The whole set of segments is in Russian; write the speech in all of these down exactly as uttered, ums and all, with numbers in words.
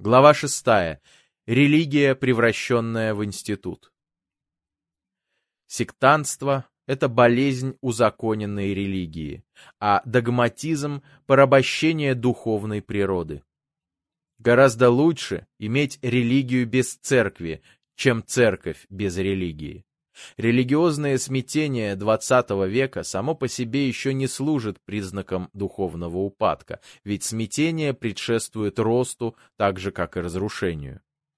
Глава шестая. Религия, превращенная в институт. Сектантство — это болезнь узаконенной религии, а догматизм — порабощение духовной природы. Гораздо лучше иметь религию без церкви, чем церковь без религии. Религиозное смятение двадцатого века само по себе еще не служит признаком духовного упадка, ведь смятение предшествует росту, так же как и разрушению.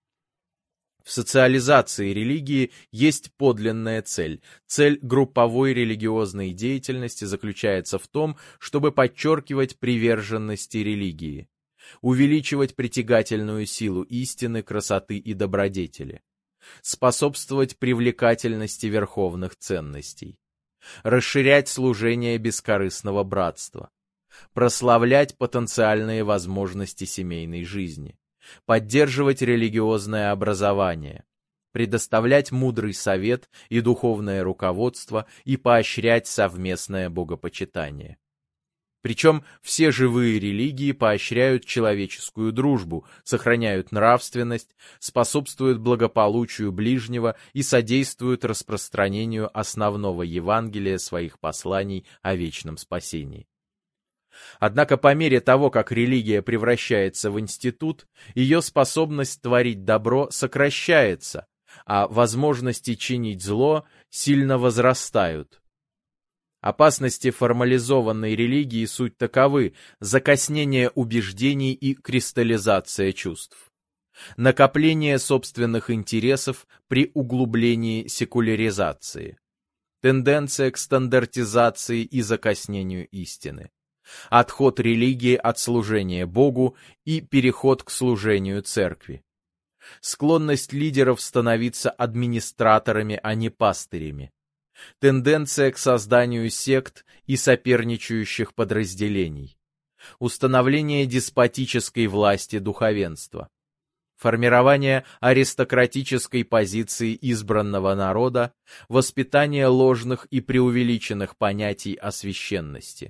В социализации религии есть подлинная цель. Цель групповой религиозной деятельности заключается в том, чтобы подчеркивать приверженности религии, увеличивать притягательную силу истины, красоты и добродетели, способствовать привлекательности верховных ценностей, расширять служение бескорыстного братства, прославлять потенциальные возможности семейной жизни, поддерживать религиозное образование, предоставлять мудрый совет и духовное руководство и поощрять совместное богопочитание. Причем все живые религии поощряют человеческую дружбу, сохраняют нравственность, способствуют благополучию ближнего и содействуют распространению основного Евангелия своих посланий о вечном спасении. Однако по мере того, как религия превращается в институт, ее способность творить добро сокращается, а возможности чинить зло сильно возрастают. Опасности формализованной религии суть таковы: закоснение убеждений и кристаллизация чувств, накопление собственных интересов при углублении секуляризации, тенденция к стандартизации и закоснению истины, отход религии от служения Богу и переход к служению церкви, склонность лидеров становиться администраторами, а не пастырями, тенденция к созданию сект и соперничающих подразделений, установление деспотической власти духовенства, формирование аристократической позиции избранного народа, воспитание ложных и преувеличенных понятий о священности,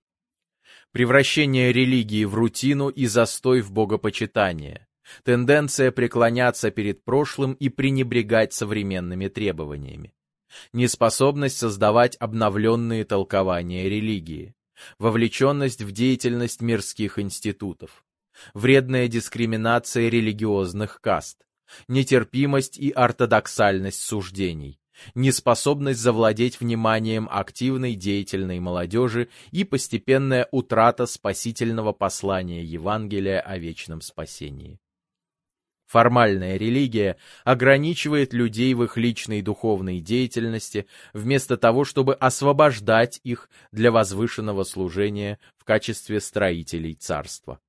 превращение религии в рутину и застой в богопочитание, тенденция преклоняться перед прошлым и пренебрегать современными требованиями, неспособность создавать обновленные толкования религии, вовлеченность в деятельность мирских институтов, вредная дискриминация религиозных каст, нетерпимость и ортодоксальность суждений, неспособность завладеть вниманием активной деятельной молодежи и постепенная утрата спасительного послания Евангелия о вечном спасении. Формальная религия ограничивает людей в их личной духовной деятельности, вместо того, чтобы освобождать их для возвышенного служения в качестве строителей царства.